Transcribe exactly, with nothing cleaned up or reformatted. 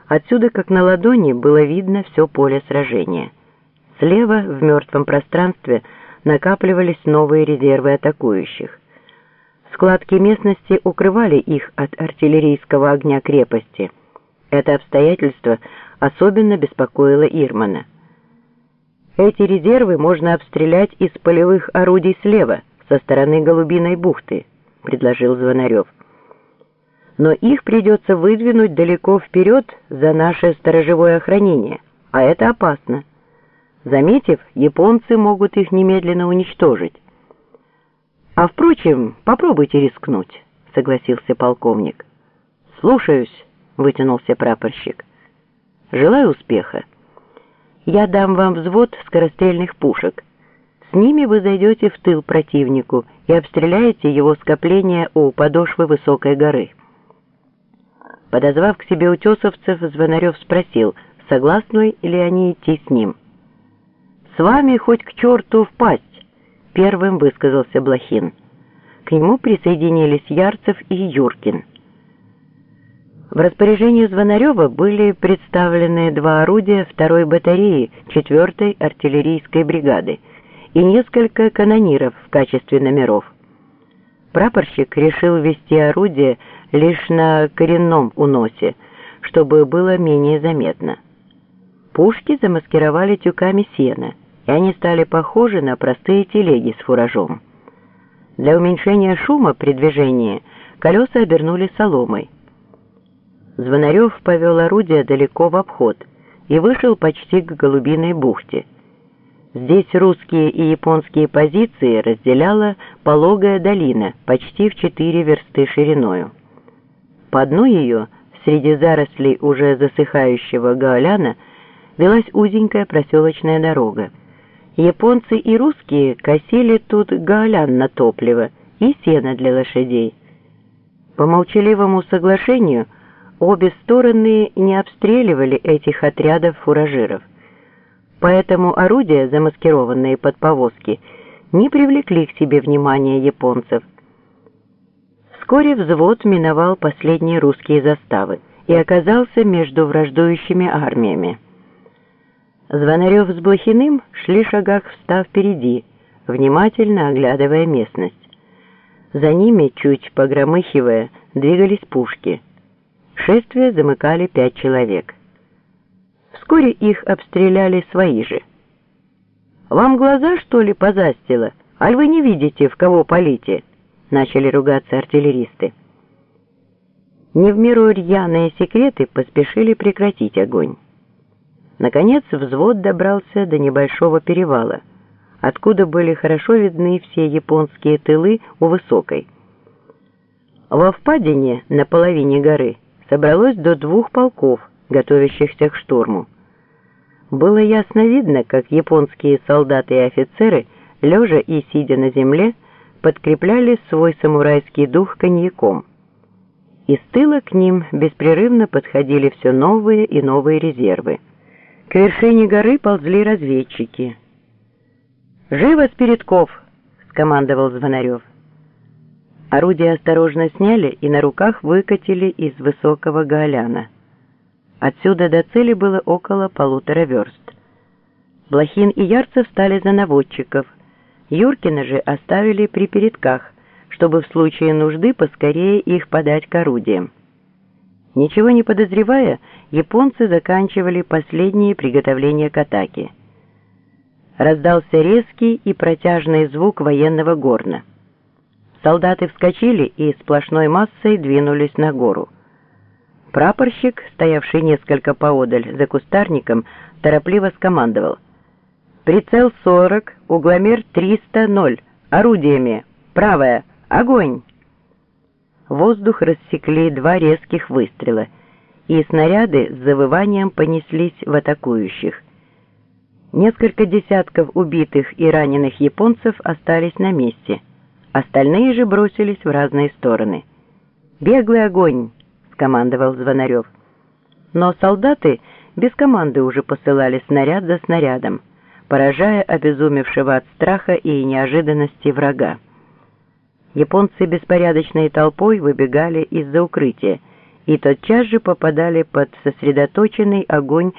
Отсюда, как на ладони, было видно все поле сражения. Слева, в мертвом пространстве, накапливались новые резервы атакующих. Складки местности укрывали их от артиллерийского огня крепости. Это обстоятельство особенно беспокоило Ирмана. Эти резервы можно обстрелять из полевых орудий слева, со стороны Голубиной бухты, предложил Звонарев. Но их придется выдвинуть далеко вперед за наше сторожевое охранение, а это опасно. Заметив, японцы могут их немедленно уничтожить. А впрочем, попробуйте рискнуть, согласился полковник. Слушаюсь, вытянулся прапорщик. Желаю успеха. Я дам вам взвод скорострельных пушек. С ними вы зайдете в тыл противнику и обстреляете его скопление у подошвы высокой горы. Подозвав к себе утесовцев, Звонарев спросил, согласны ли они идти с ним. «С вами хоть к черту впасть!» — первым высказался Блохин. К нему присоединились Ярцев и Юркин. В распоряжении Звонарева были представлены два орудия второй батареи четвертой артиллерийской бригады и несколько канониров в качестве номеров. Прапорщик решил вести орудие лишь на коренном уносе, чтобы было менее заметно. Пушки замаскировали тюками сена, и они стали похожи на простые телеги с фуражом. Для уменьшения шума при движении колеса обернули соломой. Звонарев повел орудие далеко в обход и вышел почти к Голубиной бухте. Здесь русские и японские позиции разделяла пологая долина почти в четыре версты шириною. По дну ее, среди зарослей уже засыхающего гаоляна, велась узенькая проселочная дорога. Японцы и русские косили тут гаолян на топливо и сено для лошадей. По молчаливому соглашению обе стороны не обстреливали этих отрядов фуражиров. Поэтому орудия, замаскированные под повозки, не привлекли к себе внимания японцев. Вскоре взвод миновал последние русские заставы и оказался между враждующими армиями. Звонарев с Блохиным шли шагах встав впереди, внимательно оглядывая местность. За ними, чуть погромыхивая, двигались пушки. Шествие замыкали пять человек. Вскоре их обстреляли свои же. «Вам глаза, что ли, позастило? Аль вы не видите, в кого палите?» Начали ругаться артиллеристы. Не в меру рьяные секреты поспешили прекратить огонь. Наконец взвод добрался до небольшого перевала, откуда были хорошо видны все японские тылы у Высокой. Во впадине на половине горы собралось до двух полков, готовящихся к штурму. Было ясно видно, как японские солдаты и офицеры, лежа и сидя на земле, подкрепляли свой самурайский дух коньяком. Из тыла к ним беспрерывно подходили все новые и новые резервы. К вершине горы ползли разведчики. «Живо с передков!» — скомандовал Звонарев. Орудия осторожно сняли и на руках выкатили из высокого гаоляна. Отсюда до цели было около полутора верст. Блохин и Ярцев стали за наводчиков. Юркина же оставили при передках, чтобы в случае нужды поскорее их подать к орудиям. Ничего не подозревая, японцы заканчивали последние приготовления к атаке. Раздался резкий и протяжный звук военного горна. Солдаты вскочили и сплошной массой двинулись на гору. Прапорщик, стоявший несколько поодаль за кустарником, торопливо скомандовал: «Прицел сорок, угломер триста ноль, орудиями, правая, огонь!» Воздух рассекли два резких выстрела, и снаряды с завыванием понеслись в атакующих. Несколько десятков убитых и раненых японцев остались на месте, остальные же бросились в разные стороны. «Беглый огонь!» — скомандовал Звонарев. Но солдаты без команды уже посылали снаряд за снарядом, поражая обезумевшего от страха и неожиданности врага. Японцы беспорядочной толпой выбегали из-за укрытия, и тотчас же попадали под сосредоточенный огонь